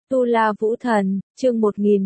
Tu La Vũ Thần, chương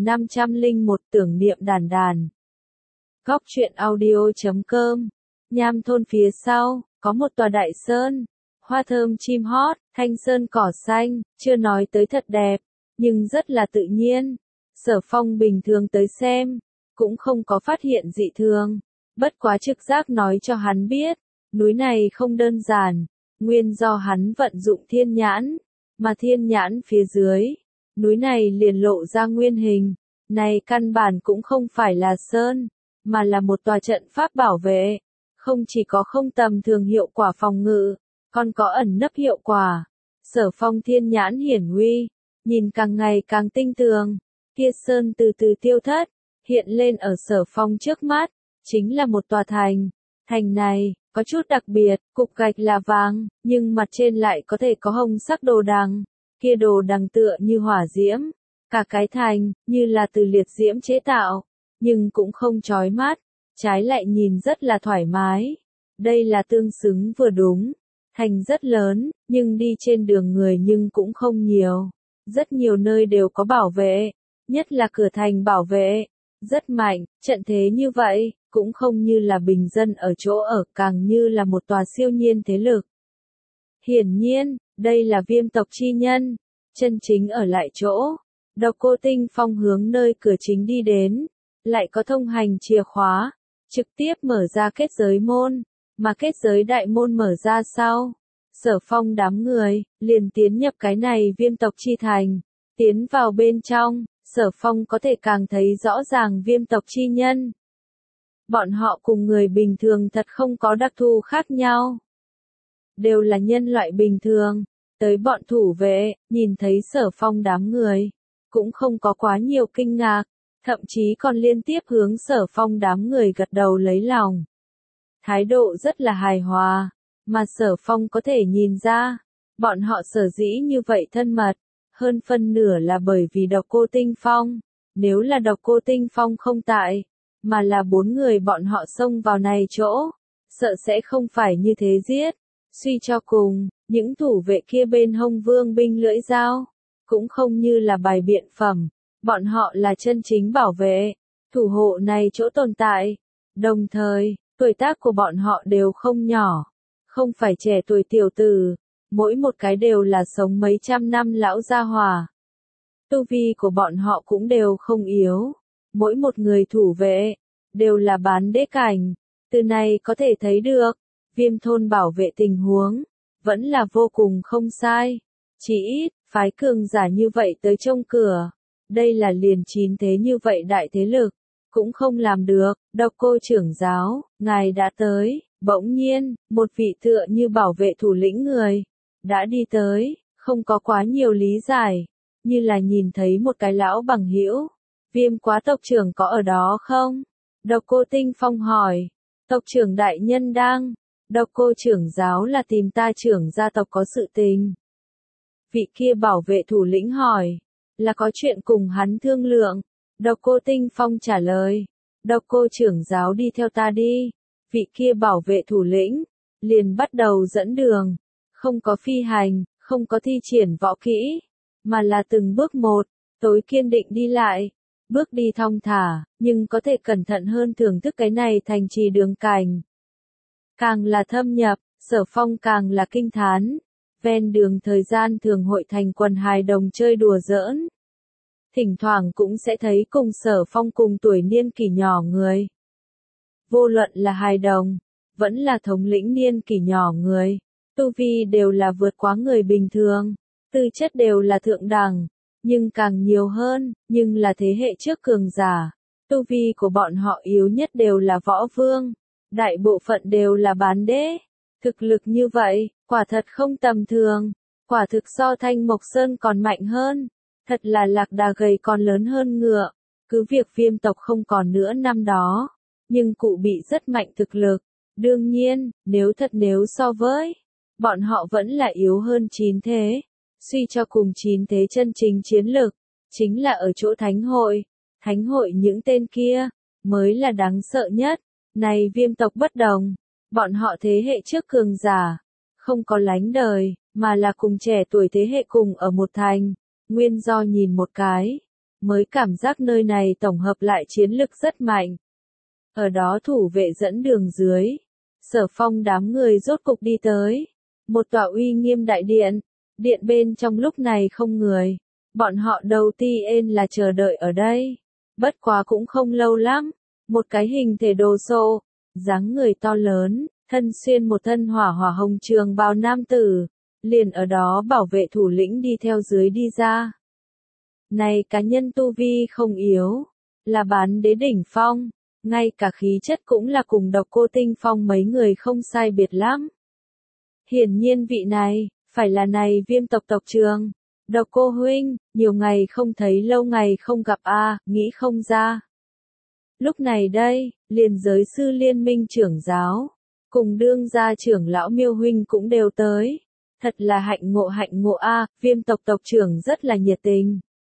1501 tưởng niệm đàn đàn. Góc truyện audio.com. Nham thôn phía sau, có một tòa đại sơn. Hoa thơm chim hót, thanh sơn cỏ xanh, chưa nói tới thật đẹp, nhưng rất là tự nhiên. Sở Phong bình thường tới xem, cũng không có phát hiện dị thường. Bất quá trực giác nói cho hắn biết, núi này không đơn giản, nguyên do hắn vận dụng thiên nhãn, mà thiên nhãn phía dưới. Núi này liền lộ ra nguyên hình, này căn bản cũng không phải là sơn, mà là một tòa trận pháp bảo vệ, không chỉ có không tầm thường hiệu quả phòng ngự, còn có ẩn nấp hiệu quả. Sở Phong thiên nhãn hiển uy, nhìn càng ngày càng tinh tường, kia sơn từ từ tiêu thất, hiện lên ở Sở Phong trước mắt, chính là một tòa thành. Thành này, có chút đặc biệt, cục gạch là vàng, nhưng mặt trên lại có thể có hồng sắc đồ đằng. Kia đồ đằng tựa như hỏa diễm, cả cái thành, như là từ liệt diễm chế tạo, nhưng cũng không chói mắt, trái lại nhìn rất là thoải mái. Đây là tương xứng vừa đúng, thành rất lớn, nhưng đi trên đường người nhưng cũng không nhiều. Rất nhiều nơi đều có bảo vệ, nhất là cửa thành bảo vệ, rất mạnh, trận thế như vậy, cũng không như là bình dân ở chỗ ở, càng như là một tòa siêu nhiên thế lực. Hiển nhiên, đây là Viêm tộc chi nhân, chân chính ở lại chỗ. Độc Cô Tinh Phong hướng nơi cửa chính đi đến, lại có thông hành chìa khóa, trực tiếp mở ra kết giới môn, mà kết giới đại môn mở ra sau. Sở Phong đám người, liền tiến nhập cái này Viêm tộc chi thành, tiến vào bên trong, Sở Phong có thể càng thấy rõ ràng Viêm tộc chi nhân. Bọn họ cùng người bình thường thật không có đặc thù khác nhau. Đều là nhân loại bình thường, tới bọn thủ vệ, nhìn thấy Sở Phong đám người, cũng không có quá nhiều kinh ngạc, thậm chí còn liên tiếp hướng Sở Phong đám người gật đầu lấy lòng. Thái độ rất là hài hòa, mà Sở Phong có thể nhìn ra, bọn họ sở dĩ như vậy thân mật, hơn phân nửa là bởi vì Độc Cô Tinh Phong. Nếu là Độc Cô Tinh Phong không tại, mà là 4 người bọn họ xông vào này chỗ, sợ sẽ không phải như thế giết. Suy cho cùng, những thủ vệ kia bên hông vương binh lưỡi dao, cũng không như là bài biện phẩm, bọn họ là chân chính bảo vệ, thủ hộ này chỗ tồn tại. Đồng thời, tuổi tác của bọn họ đều không nhỏ, không phải trẻ tuổi tiểu tử, mỗi một cái đều là sống mấy trăm năm lão gia hỏa. Tu vi của bọn họ cũng đều không yếu, mỗi một người thủ vệ, đều là bán đế cảnh, từ này có thể thấy được. Viêm thôn bảo vệ tình huống, vẫn là vô cùng không sai. Chỉ ít, phái cường giả như vậy tới trông cửa. Đây là liền 9 thế như vậy đại thế lực. Cũng không làm được. Độc Cô trưởng giáo, ngài đã tới. Bỗng nhiên, một vị tựa như bảo vệ thủ lĩnh người. Đã đi tới, không có quá nhiều lý giải. Như là nhìn thấy một cái lão bằng hữu. Viêm quá tộc trưởng có ở đó không? Độc Cô Tinh Phong hỏi. Tộc trưởng đại nhân đang. Độc Cô trưởng giáo là tìm ta trưởng gia tộc có sự tình. Vị kia bảo vệ thủ lĩnh hỏi, là có chuyện cùng hắn thương lượng. Độc Cô Tinh Phong trả lời, Độc Cô trưởng giáo đi theo ta đi. Vị kia bảo vệ thủ lĩnh, liền bắt đầu dẫn đường, không có phi hành, không có thi triển võ kỹ, mà là từng bước một, tối kiên định đi lại. Bước đi thong thả, nhưng có thể cẩn thận hơn thưởng thức cái này thành trì đường cảnh. Càng là thâm nhập, Sở Phong càng là kinh thán. Ven đường thời gian thường hội thành quần hài đồng chơi đùa giỡn. Thỉnh thoảng cũng sẽ thấy cùng Sở Phong cùng tuổi niên kỷ nhỏ người. Vô luận là hài đồng, vẫn là thống lĩnh niên kỷ nhỏ người. Tu vi đều là vượt quá người bình thường. Tư chất đều là thượng đẳng, nhưng càng nhiều hơn, nhưng là thế hệ trước cường giả. Tu vi của bọn họ yếu nhất đều là võ vương. Đại bộ phận đều là bán đế. Thực lực như vậy, quả thật không tầm thường. Quả thực so Thanh Mộc Sơn còn mạnh hơn. Thật là lạc đà gầy còn lớn hơn ngựa. Cứ việc Viêm tộc không còn nữa năm đó. Nhưng cụ bị rất mạnh thực lực. Đương nhiên, nếu so với, bọn họ vẫn là yếu hơn 9 thế. Suy cho cùng 9 thế chân chính chiến lực, chính là ở chỗ thánh hội. Thánh hội những tên kia, mới là đáng sợ nhất. Này Viêm tộc bất đồng, bọn họ thế hệ trước cường giả, không có lánh đời, mà là cùng trẻ tuổi thế hệ cùng ở một thành. Nguyên do nhìn một cái, mới cảm giác nơi này tổng hợp lại chiến lực rất mạnh. Ở đó thủ vệ dẫn đường dưới, Sở Phong đám người rốt cục đi tới. Một tòa uy nghiêm đại điện, điện bên trong lúc này không người. Bọn họ đầu tiên là chờ đợi ở đây. Bất quá cũng không lâu lắm, một cái hình thể đồ sộ, dáng người to lớn, thân xuyên một thân hỏa hỏa hồng trường bào nam tử, liền ở đó bảo vệ thủ lĩnh đi theo dưới đi ra. Này cá nhân tu vi không yếu, là bán đế đỉnh phong, ngay cả khí chất cũng là cùng Độc Cô Tinh Phong mấy người không sai biệt lắm. Hiển nhiên vị này, phải là này Viêm tộc tộc trưởng. Độc Cô huynh, nhiều ngày không thấy lâu ngày không gặp a, nghĩ không ra. Lúc này đây, liền giới sư liên minh trưởng giáo, cùng đương gia trưởng lão Miêu huynh cũng đều tới. Thật là hạnh ngộ a, Viêm tộc tộc trưởng rất là nhiệt tình.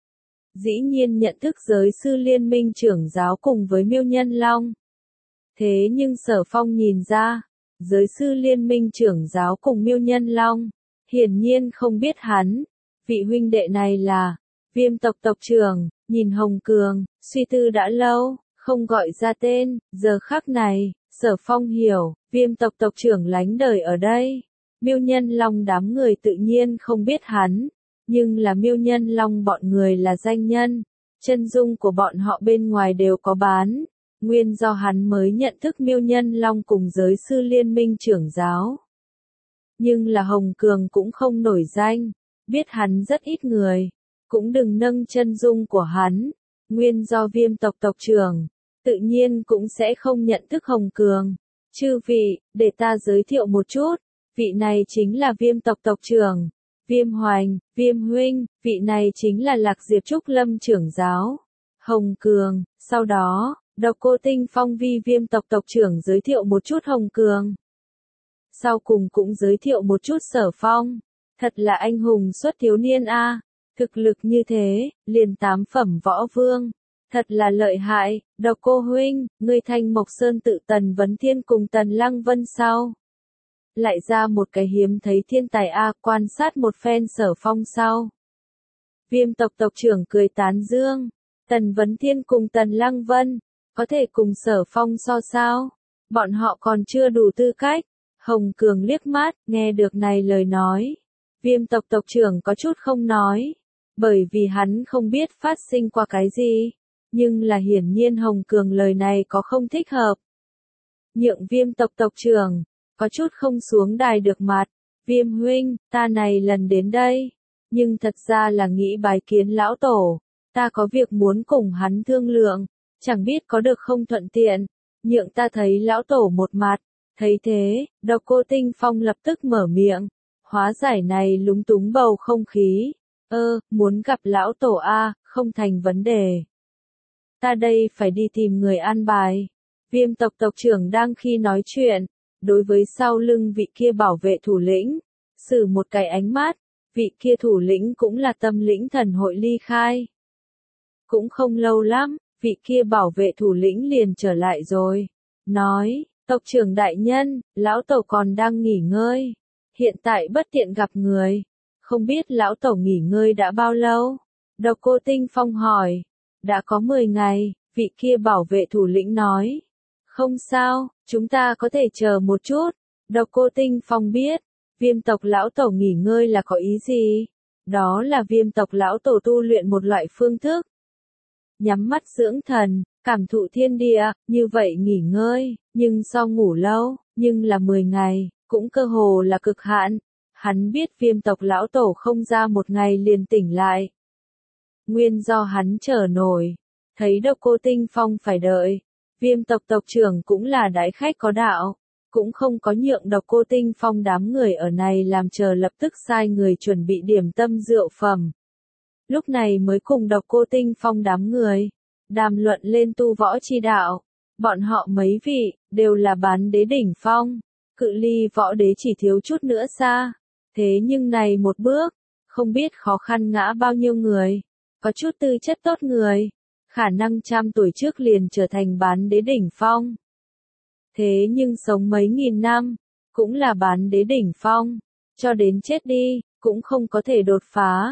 Dĩ nhiên nhận thức giới sư liên minh trưởng giáo cùng với Miêu Nhân Long. Thế nhưng Sở Phong nhìn ra, giới sư liên minh trưởng giáo cùng Miêu Nhân Long, hiển nhiên không biết hắn. Vị huynh đệ này là Viêm tộc tộc trưởng, nhìn Hồng Cường, suy tư đã lâu, không gọi ra tên, giờ khắc này, Sở Phong hiểu, Viêm tộc tộc trưởng lánh đời ở đây. Miêu Nhân Long đám người tự nhiên không biết hắn, nhưng là Miêu Nhân Long bọn người là danh nhân, chân dung của bọn họ bên ngoài đều có bán, nguyên do hắn mới nhận thức Miêu Nhân Long cùng giới sư liên minh trưởng giáo. Nhưng là Hồng Cường cũng không nổi danh, biết hắn rất ít người, cũng đừng nâng chân dung của hắn, nguyên do Viêm tộc tộc trưởng, tự nhiên cũng sẽ không nhận thức Hồng Cường. Chư vị, để ta giới thiệu một chút, vị này chính là Viêm tộc tộc trưởng, Viêm Hoành, Viêm huynh, vị này chính là Lạc Diệp Trúc Lâm trưởng giáo, Hồng Cường. Sau đó, Độc Cô Tinh Phong vi Viêm tộc tộc trưởng giới thiệu một chút Hồng Cường. Sau cùng cũng giới thiệu một chút Sở Phong. Thật là anh hùng xuất thiếu niên a, thực lực như thế, liền 8 phẩm võ vương, thật là lợi hại. Độc Cô huynh, ngươi Thanh Mộc Sơn tự Tần Vấn Thiên cùng Tần Lăng Vân sau, lại ra một cái hiếm thấy thiên tài a, quan sát một phen Sở Phong sau. Viêm tộc tộc trưởng cười tán dương, Tần Vấn Thiên cùng Tần Lăng Vân, có thể cùng Sở Phong so sao? Bọn họ còn chưa đủ tư cách. Hồng Cường liếc mắt, nghe được này lời nói. Viêm tộc tộc trưởng có chút không nói, bởi vì hắn không biết phát sinh qua cái gì, nhưng là hiển nhiên Hồng Cường lời này có không thích hợp. Nhượng Viêm tộc tộc trưởng, có chút không xuống đài được mặt, Viêm huynh, ta này lần đến đây, nhưng thật ra là nghĩ bái kiến lão tổ, ta có việc muốn cùng hắn thương lượng, chẳng biết có được không thuận tiện, nhượng ta thấy lão tổ một mặt. Thấy thế, Độc Cô Tinh Phong lập tức mở miệng, hóa giải này lúng túng bầu không khí. Muốn gặp lão tổ a, không thành vấn đề. Ta đây phải đi tìm người an bài. Viêm tộc tộc trưởng đang khi nói chuyện, đối với sau lưng vị kia bảo vệ thủ lĩnh, sử một cái ánh mắt, vị kia thủ lĩnh cũng là Tâm Lĩnh Thần hội ly khai. Cũng không lâu lắm, vị kia bảo vệ thủ lĩnh liền trở lại rồi, nói, tộc trưởng đại nhân, lão tổ còn đang nghỉ ngơi, hiện tại bất tiện gặp người, không biết lão tổ nghỉ ngơi đã bao lâu? Độc Cô Tinh Phong hỏi, đã có 10 ngày, vị kia bảo vệ thủ lĩnh nói, không sao, chúng ta có thể chờ một chút. Độc Cô Tinh Phong biết, Viêm tộc lão tổ nghỉ ngơi là có ý gì? Đó là Viêm tộc lão tổ tu luyện một loại phương thức. Nhắm mắt dưỡng thần, cảm thụ thiên địa, như vậy nghỉ ngơi, nhưng so ngủ lâu, nhưng là 10 ngày, cũng cơ hồ là cực hạn. Hắn biết Viêm tộc lão tổ không ra một ngày liền tỉnh lại. Nguyên do hắn chờ nổi, thấy Độc Cô Tinh Phong phải đợi. Viêm tộc tộc trưởng cũng là đãi khách có đạo, cũng không có nhượng Độc Cô Tinh Phong đám người ở này làm chờ, lập tức sai người chuẩn bị điểm tâm rượu phẩm. Lúc này mới cùng Độc Cô Tinh Phong đám người đàm luận lên tu võ chi đạo. Bọn họ mấy vị đều là bán đế đỉnh phong, cự ly võ đế chỉ thiếu chút nữa xa. Thế nhưng này một bước, không biết khó khăn ngã bao nhiêu người, có chút tư chất tốt người, khả năng trăm tuổi trước liền trở thành bán đế đỉnh phong. Thế nhưng sống mấy nghìn năm, cũng là bán đế đỉnh phong, cho đến chết đi, cũng không có thể đột phá.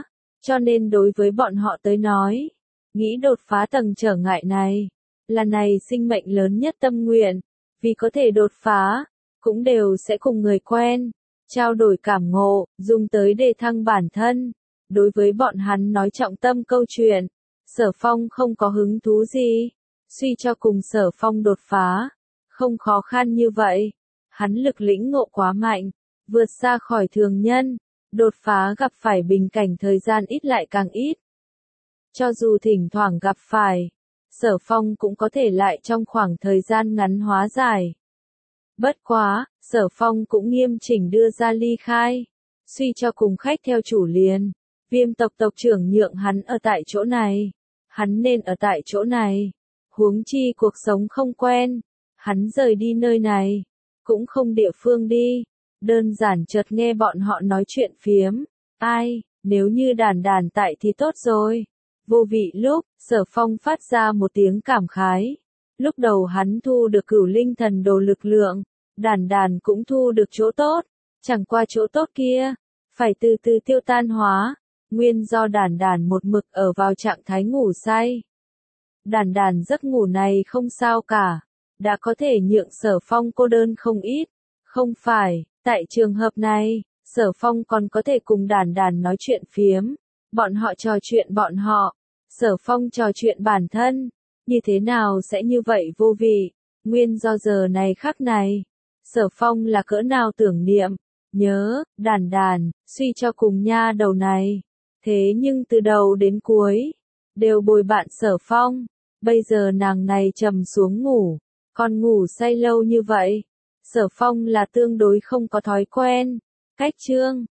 Cho nên đối với bọn họ tới nói, nghĩ đột phá tầng trở ngại này, là này sinh mệnh lớn nhất tâm nguyện, vì có thể đột phá, cũng đều sẽ cùng người quen, trao đổi cảm ngộ, dùng tới đề thăng bản thân. Đối với bọn hắn nói trọng tâm câu chuyện, Sở Phong không có hứng thú gì, suy cho cùng Sở Phong đột phá, không khó khăn như vậy, hắn lực lĩnh ngộ quá mạnh, vượt xa khỏi thường nhân, đột phá gặp phải bình cảnh thời gian ít lại càng ít. Cho dù thỉnh thoảng gặp phải, Sở Phong cũng có thể lại trong khoảng thời gian ngắn hóa giải. Bất quá, Sở Phong cũng nghiêm chỉnh đưa ra ly khai, suy cho cùng khách theo chủ liền, Viêm tộc tộc trưởng nhượng hắn ở tại chỗ này, hắn nên ở tại chỗ này, huống chi cuộc sống không quen, hắn rời đi nơi này, cũng không địa phương đi, đơn giản chợt nghe bọn họ nói chuyện phiếm, ai, nếu như Đàn Đàn tại thì tốt rồi. Vô vị lúc, Sở Phong phát ra một tiếng cảm khái. Lúc đầu hắn thu được cửu linh thần đồ lực lượng, Đàn Đàn cũng thu được chỗ tốt, chẳng qua chỗ tốt kia, phải từ từ tiêu tan hóa, nguyên do Đàn Đàn một mực ở vào trạng thái ngủ say. Đàn Đàn giấc ngủ này không sao cả, đã có thể nhượng Sở Phong cô đơn không ít, không phải, tại trường hợp này, Sở Phong còn có thể cùng Đàn Đàn nói chuyện phiếm. Bọn họ trò chuyện bọn họ, Sở Phong trò chuyện bản thân, như thế nào sẽ như vậy vô vị, nguyên do giờ này khắc này, Sở Phong là cỡ nào tưởng niệm, nhớ, Đàn Đàn, suy cho cùng nha đầu này, thế nhưng từ đầu đến cuối, đều bồi bạn Sở Phong, bây giờ nàng này trầm xuống ngủ, còn ngủ say lâu như vậy, Sở Phong là tương đối không có thói quen, cách chương